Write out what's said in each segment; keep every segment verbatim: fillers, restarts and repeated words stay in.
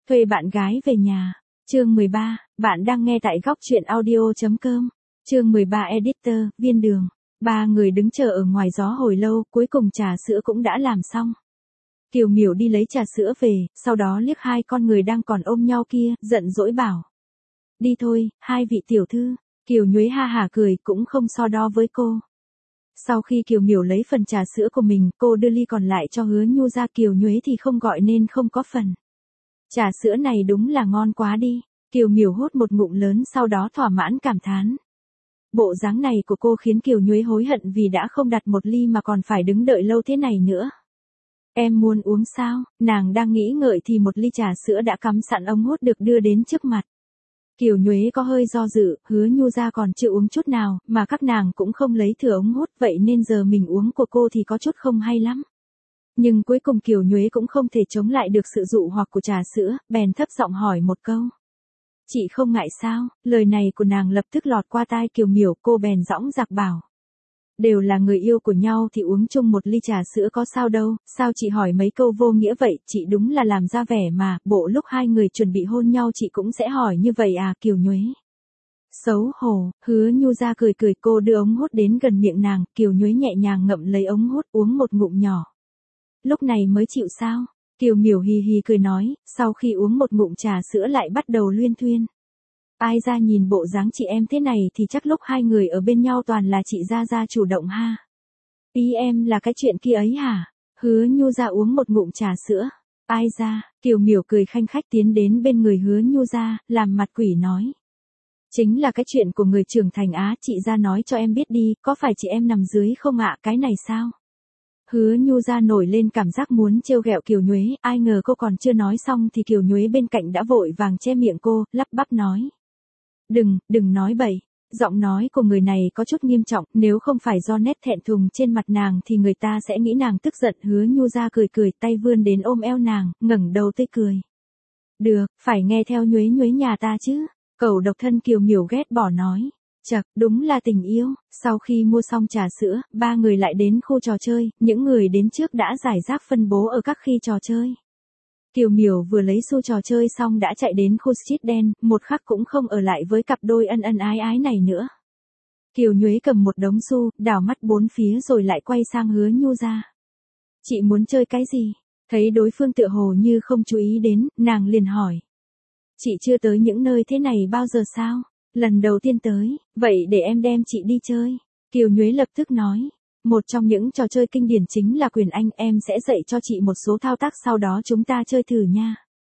Thuê bạn gái về nhà. Chương mười ba, bạn đang nghe tại góc truyện audio.com. Chương mười ba Editor, Viên Đường. Ba người đứng chờ ở ngoài gió hồi lâu, cuối cùng trà sữa cũng đã làm xong. Kiều Miểu đi lấy trà sữa về, sau đó liếc hai con người đang còn ôm nhau kia, giận dỗi bảo. Đi thôi, hai vị tiểu thư. Kiều Nhuế ha hả cười, cũng không so đo với cô. Sau khi Kiều Miểu lấy phần trà sữa của mình, cô đưa ly còn lại cho Hứa Nhu ra, Kiều Nhuế thì không gọi nên không có phần. Trà sữa này đúng là ngon quá đi. Kiều Miểu hút một ngụm lớn sau đó thỏa mãn cảm thán. Bộ dáng này của cô khiến Kiều Nhuế hối hận vì đã không đặt một ly mà còn phải đứng đợi lâu thế này nữa. Em muốn uống sao? Nàng đang nghĩ ngợi thì một ly trà sữa đã cắm sẵn ống hút được đưa đến trước mặt. Kiều Nhuế có hơi do dự, Hứa Nhu ra còn chưa uống chút nào, mà các nàng cũng không lấy thừa ống hút, vậy nên giờ mình uống của cô thì có chút không hay lắm. Nhưng cuối cùng Kiều Nhuế cũng không thể chống lại được sự dụ hoặc của trà sữa, bèn thấp giọng hỏi một câu. Chị không ngại sao? Lời này của nàng lập tức lọt qua tai Kiều Miểu, cô bèn dõng dạc bảo. Đều là người yêu của nhau thì uống chung một ly trà sữa có sao đâu, sao chị hỏi mấy câu vô nghĩa vậy, chị đúng là làm ra vẻ mà, bộ lúc hai người chuẩn bị hôn nhau chị cũng sẽ hỏi như vậy à, Kiều Nhuế. Xấu hổ, Hứa Nhu ra cười cười, cô đưa ống hút đến gần miệng nàng, Kiều Nhuế nhẹ nhàng ngậm lấy ống hút uống một ngụm nhỏ. Lúc này mới chịu sao? Kiều Miểu hì hì cười nói, sau khi uống một ngụm trà sữa lại bắt đầu luyên thuyên. Ai ra nhìn bộ dáng chị em thế này thì chắc lúc hai người ở bên nhau toàn là chị ra ra chủ động ha. Ý em là cái chuyện kia ấy hả? Hứa Nhu ra uống một ngụm trà sữa. Ai ra? Kiều Miểu cười khanh khách tiến đến bên người Hứa Nhu ra, làm mặt quỷ nói. Chính là cái chuyện của người trưởng thành á, chị ra nói cho em biết đi, có phải chị em nằm dưới không ạ, cái này sao? Hứa Nhu ra nổi lên cảm giác muốn trêu ghẹo Kiều Nhuế, ai ngờ cô còn chưa nói xong thì Kiều Nhuế bên cạnh đã vội vàng che miệng cô, lắp bắp nói. Đừng, đừng nói bậy. Giọng nói của người này có chút nghiêm trọng, nếu không phải do nét thẹn thùng trên mặt nàng thì người ta sẽ nghĩ nàng tức giận. Hứa Nhu ra cười cười, tay vươn đến ôm eo nàng, ngẩng đầu tươi cười. Được, phải nghe theo Nhuế Nhuế nhà ta chứ. Cẩu độc thân Kiều Miểu ghét bỏ nói. Chật, đúng là tình yêu. Sau khi mua xong trà sữa, ba người lại đến khu trò chơi, những người đến trước đã giải rác phân bố ở các khi trò chơi. Kiều Miểu vừa lấy xu trò chơi xong đã chạy đến khu street đen, một khắc cũng không ở lại với cặp đôi ân ân ái ái này nữa. Kiều Nhuế cầm một đống xu, đảo mắt bốn phía rồi lại quay sang Hứa Nhu ra. Chị muốn chơi cái gì? Thấy đối phương tựa hồ như không chú ý đến, nàng liền hỏi. Chị chưa tới những nơi thế này bao giờ sao? Lần đầu tiên tới, vậy để em đem chị đi chơi. Kiều Nhuế lập tức nói. Một trong những trò chơi kinh điển chính là quyền Anh, em sẽ dạy cho chị một số thao tác sau đó chúng ta chơi thử nha.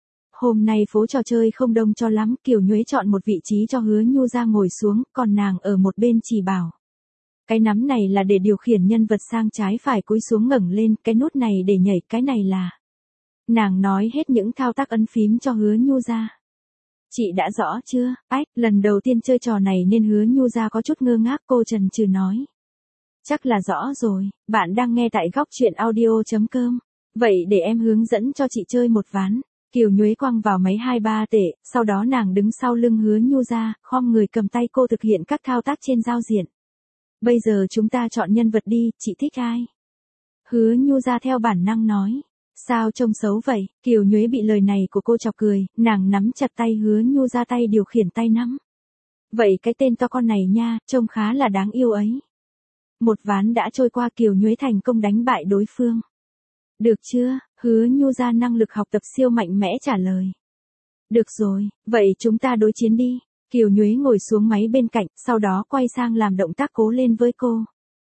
Hôm nay phố trò chơi không đông cho lắm, Kiều Nhuế chọn một vị trí cho Hứa Nhu ra ngồi xuống, còn nàng ở một bên chỉ bảo. Cái nắm này là để điều khiển nhân vật sang trái phải cúi xuống ngẩng lên, cái nút này để nhảy, cái này là. Nàng nói hết những thao tác ấn phím cho Hứa Nhu ra. Chị đã rõ chưa? Ách, lần đầu tiên chơi trò này nên Hứa Nhu ra có chút ngơ ngác, cô chần chừ nói. Chắc là rõ rồi, bạn đang nghe tại góc truyện audio.com. Vậy để em hướng dẫn cho chị chơi một ván. Kiều Nhuế quăng vào máy hai ba tệ, sau đó nàng đứng sau lưng Hứa Nhu ra, khom người cầm tay cô thực hiện các thao tác trên giao diện. Bây giờ chúng ta chọn nhân vật đi, chị thích ai? Hứa Nhu ra theo bản năng nói. Sao trông xấu vậy? Kiều Nhuế bị lời này của cô chọc cười, nàng nắm chặt tay Hứa Nhu ra, tay điều khiển tay nắm. Vậy cái tên to con này nha, trông khá là đáng yêu ấy. Một ván đã trôi qua, Kiều Nhuế thành công đánh bại đối phương. Được chưa? Hứa Nhu ra năng lực học tập siêu mạnh mẽ trả lời. Được rồi, vậy chúng ta đối chiến đi. Kiều Nhuế ngồi xuống máy bên cạnh, sau đó quay sang làm động tác cố lên với cô.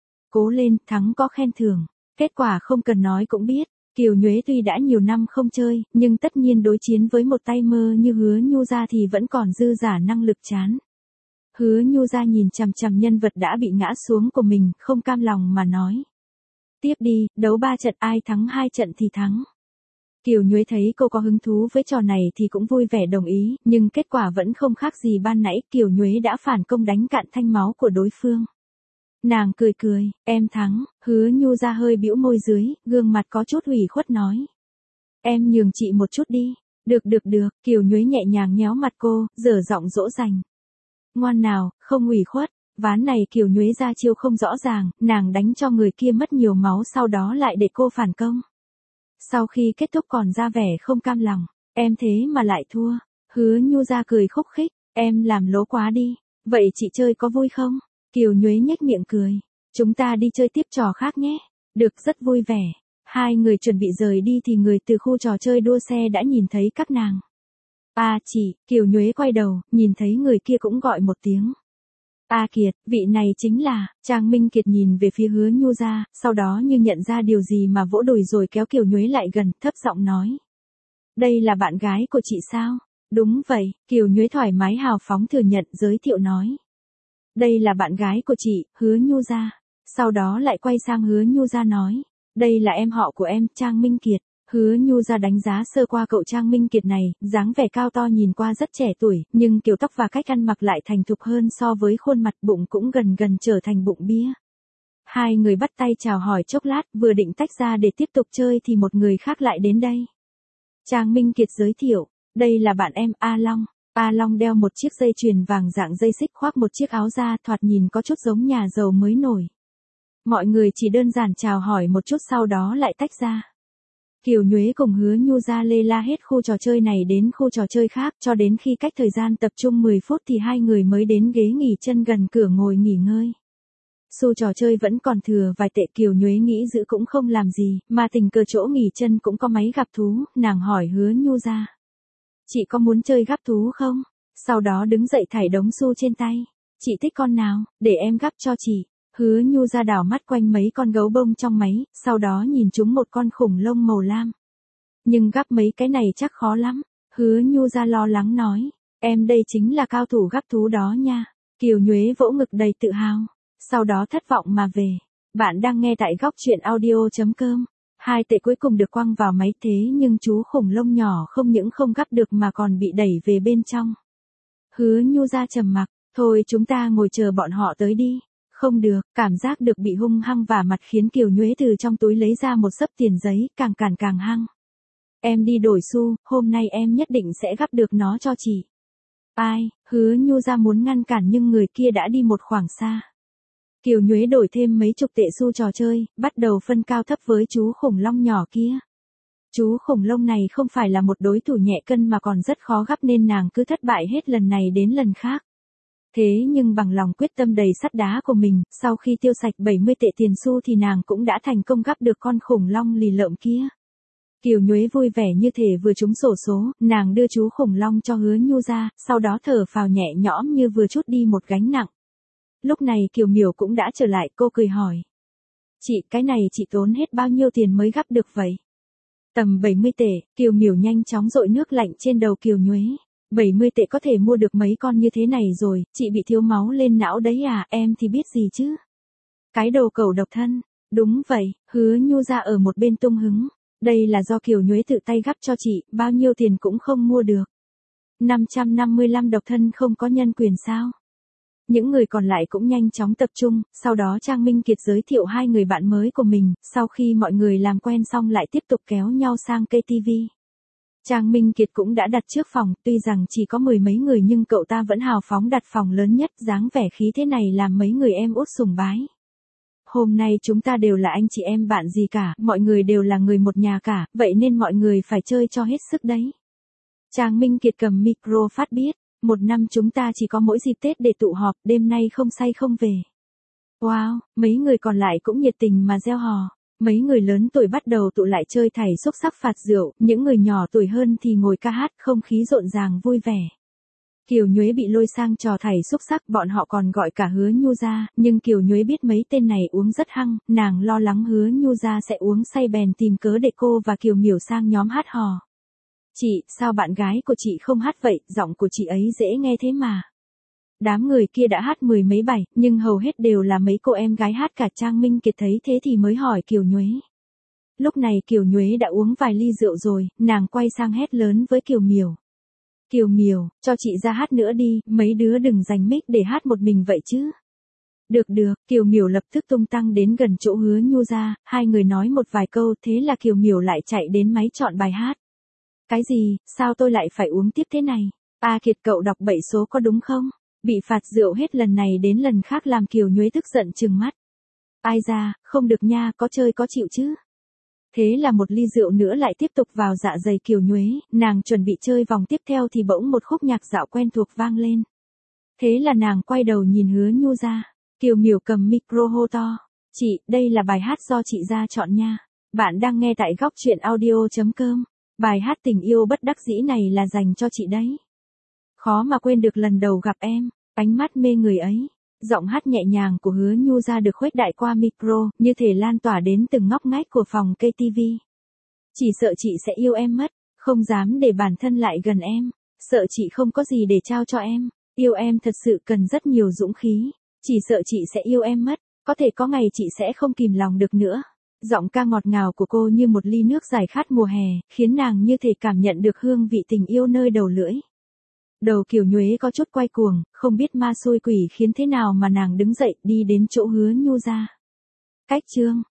Cố lên, thắng có khen thưởng. Kết quả không cần nói cũng biết. Kiều Nhuế tuy đã nhiều năm không chơi, nhưng tất nhiên đối chiến với một tay mơ như Hứa Nhu ra thì vẫn còn dư giả năng lực chán. Hứa Nhu ra nhìn chằm chằm nhân vật đã bị ngã xuống của mình, không cam lòng mà nói. Tiếp đi, đấu ba trận, ai thắng hai trận thì thắng. Kiều Nhuế thấy cô có hứng thú với trò này thì cũng vui vẻ đồng ý, nhưng kết quả vẫn không khác gì ban nãy, Kiều Nhuế đã phản công đánh cạn thanh máu của đối phương. Nàng cười cười, em thắng. Hứa Nhu ra hơi bĩu môi dưới, gương mặt có chút ủy khuất nói. Em nhường chị một chút đi. Được được được, Kiều Nhuế nhẹ nhàng nhéo mặt cô, dở giọng dỗ dành. Ngoan nào, không ủy khuất. Ván này Kiều Nhuế ra chiêu không rõ ràng, nàng đánh cho người kia mất nhiều máu sau đó lại để cô phản công. Sau khi kết thúc còn ra vẻ không cam lòng. Em thế mà lại thua. Hứa Nhu ra cười khúc khích, em làm lố quá đi. Vậy chị chơi có vui không? Kiều Nhuế nhếch miệng cười. Chúng ta đi chơi tiếp trò khác nhé. Được, rất vui vẻ. Hai người chuẩn bị rời đi thì người từ khu trò chơi đua xe đã nhìn thấy các nàng. À chị, Kiều Nhuế quay đầu, nhìn thấy người kia cũng gọi một tiếng. A Kiệt, vị này chính là, Trang Minh Kiệt nhìn về phía Hứa Nhu ra, sau đó như nhận ra điều gì mà vỗ đùi rồi kéo Kiều Nhuế lại gần, thấp giọng nói. Đây là bạn gái của chị sao? Đúng vậy, Kiều Nhuế thoải mái hào phóng thừa nhận, giới thiệu nói. Đây là bạn gái của chị, Hứa Nhu ra. Sau đó lại quay sang Hứa Nhu ra nói. Đây là em họ của em, Trang Minh Kiệt. Hứa Nhu ra đánh giá sơ qua cậu Trang Minh Kiệt này, dáng vẻ cao to nhìn qua rất trẻ tuổi, nhưng kiểu tóc và cách ăn mặc lại thành thục hơn so với khuôn mặt, bụng cũng gần gần trở thành bụng bia. Hai người bắt tay chào hỏi chốc lát, vừa định tách ra để tiếp tục chơi thì một người khác lại đến đây. Trang Minh Kiệt giới thiệu, đây là bạn em, A Long. A Long đeo một chiếc dây chuyền vàng dạng dây xích, khoác một chiếc áo da thoạt nhìn có chút giống nhà giàu mới nổi. Mọi người chỉ đơn giản chào hỏi một chút sau đó lại tách ra. Kiều Nhuế cùng Hứa Nhu ra lê la hết khu trò chơi này đến khu trò chơi khác, cho đến khi cách thời gian tập trung mười phút thì hai người mới đến ghế nghỉ chân gần cửa ngồi nghỉ ngơi. Xu trò chơi vẫn còn thừa vài tệ, Kiều Nhuế nghĩ giữ cũng không làm gì, mà tình cờ chỗ nghỉ chân cũng có máy gắp thú, nàng hỏi Hứa Nhu ra. Chị có muốn chơi gắp thú không? Sau đó đứng dậy thảy đống xu trên tay. Chị thích con nào, để em gắp cho chị. Hứa Nhu ra đảo mắt quanh mấy con gấu bông trong máy, sau đó nhìn chúng một con khủng long màu lam. Nhưng gắp mấy cái này chắc khó lắm. Hứa Nhu ra lo lắng nói. Em đây chính là cao thủ gắp thú đó nha. Kiều Nhuế vỗ ngực đầy tự hào. Sau đó thất vọng mà về. Bạn đang nghe tại góc truyện audio.com. Hai tệ cuối cùng được quăng vào máy thế nhưng chú khủng long nhỏ không những không gắp được mà còn bị đẩy về bên trong. Hứa Nhu ra trầm mặc. Thôi chúng ta ngồi chờ bọn họ tới đi. Không được, cảm giác được bị hung hăng vả mặt khiến Kiều Nhuế từ trong túi lấy ra một xấp tiền giấy, càng cản càng hăng. Em đi đổi xu, hôm nay em nhất định sẽ gắp được nó cho chị. Ai, Hứa Nhu ra muốn ngăn cản nhưng người kia đã đi một khoảng xa. Kiều Nhuế đổi thêm mấy chục tệ xu trò chơi, bắt đầu phân cao thấp với chú khủng long nhỏ kia. Chú khủng long này không phải là một đối thủ nhẹ cân mà còn rất khó gắp nên nàng cứ thất bại hết lần này đến lần khác. Thế nhưng bằng lòng quyết tâm đầy sắt đá của mình, sau khi tiêu sạch bảy mươi tệ tiền xu thì nàng cũng đã thành công gắp được con khủng long lì lợm kia. Kiều Nhuế vui vẻ như thể vừa trúng xổ số, nàng đưa chú khủng long cho Hứa Nhu ra, sau đó thở phào nhẹ nhõm như vừa trút đi một gánh nặng. Lúc này Kiều Miểu cũng đã trở lại, cô cười hỏi. Chị, cái này chị tốn hết bao nhiêu tiền mới gắp được vậy? Tầm bảy mươi tệ, Kiều Miểu nhanh chóng dội nước lạnh trên đầu Kiều Nhuế. bảy mươi tệ có thể mua được mấy con như thế này rồi, chị bị thiếu máu lên não đấy à, em thì biết gì chứ. Cái đồ cẩu độc thân. Đúng vậy, Hứa Nhu ra ở một bên tung hứng. Đây là do Kiều Nhuế tự tay gắp cho chị, bao nhiêu tiền cũng không mua được. năm trăm năm mươi lăm độc thân không có nhân quyền sao? Những người còn lại cũng nhanh chóng tập trung, sau đó Trang Minh Kiệt giới thiệu hai người bạn mới của mình, sau khi mọi người làm quen xong lại tiếp tục kéo nhau sang cây tivi. Trang Minh Kiệt cũng đã đặt trước phòng, tuy rằng chỉ có mười mấy người nhưng cậu ta vẫn hào phóng đặt phòng lớn nhất, dáng vẻ khí thế này làm mấy người em út sùng bái. Hôm nay chúng ta đều là anh chị em bạn gì cả, mọi người đều là người một nhà cả, vậy nên mọi người phải chơi cho hết sức đấy. Trang Minh Kiệt cầm micro phát biết, một năm chúng ta chỉ có mỗi dịp Tết để tụ họp, đêm nay không say không về. Wow, mấy người còn lại cũng nhiệt tình mà reo hò. Mấy người lớn tuổi bắt đầu tụ lại chơi thảy xúc xắc phạt rượu, những người nhỏ tuổi hơn thì ngồi ca hát, không khí rộn ràng vui vẻ. Kiều Nhuế bị lôi sang trò thảy xúc xắc, bọn họ còn gọi cả Hứa Nhu ra, nhưng Kiều Nhuế biết mấy tên này uống rất hăng, nàng lo lắng Hứa Nhu ra sẽ uống say bèn tìm cớ để cô và Kiều Miểu sang nhóm hát hò. Chị, sao bạn gái của chị không hát vậy, giọng của chị ấy dễ nghe thế mà. Đám người kia đã hát mười mấy bài, nhưng hầu hết đều là mấy cô em gái hát cả. Trang Minh Kiệt thấy thế thì mới hỏi Kiều Nhuế. Lúc này Kiều Nhuế đã uống vài ly rượu rồi, nàng quay sang hét lớn với Kiều Miểu. Kiều Miểu, cho chị ra hát nữa đi, mấy đứa đừng giành mic để hát một mình vậy chứ. Được được, Kiều Miểu lập tức tung tăng đến gần chỗ Hứa Nhu ra, hai người nói một vài câu, thế là Kiều Miểu lại chạy đến máy chọn bài hát. Cái gì, sao tôi lại phải uống tiếp thế này? A Kiệt cậu đọc bậy số có đúng không? Bị phạt rượu hết lần này đến lần khác làm Kiều Nhuế tức giận trừng mắt. Ai ra, không được nha, có chơi có chịu chứ. Thế là một ly rượu nữa lại tiếp tục vào dạ dày Kiều Nhuế, nàng chuẩn bị chơi vòng tiếp theo thì bỗng một khúc nhạc dạo quen thuộc vang lên. Thế là nàng quay đầu nhìn Hứa Nhu ra, Kiều Miểu cầm micro hô to, chị, đây là bài hát do chị ra chọn nha. Bạn đang nghe tại góc truyện audio.com, bài hát tình yêu bất đắc dĩ này là dành cho chị đấy. Khó mà quên được lần đầu gặp em, ánh mắt mê người ấy. Giọng hát nhẹ nhàng của Hứa Nhu ra được khuếch đại qua micro, như thể lan tỏa đến từng ngóc ngách của phòng ca tê vê. Chỉ sợ chị sẽ yêu em mất, không dám để bản thân lại gần em, sợ chị không có gì để trao cho em, yêu em thật sự cần rất nhiều dũng khí, chỉ sợ chị sẽ yêu em mất, có thể có ngày chị sẽ không kìm lòng được nữa. Giọng ca ngọt ngào của cô như một ly nước giải khát mùa hè, khiến nàng như thể cảm nhận được hương vị tình yêu nơi đầu lưỡi. Đầu Kiều Nhuế có chút quay cuồng, không biết ma xui quỷ khiến thế nào mà nàng đứng dậy đi đến chỗ Hứa Nhu ra. Cách chương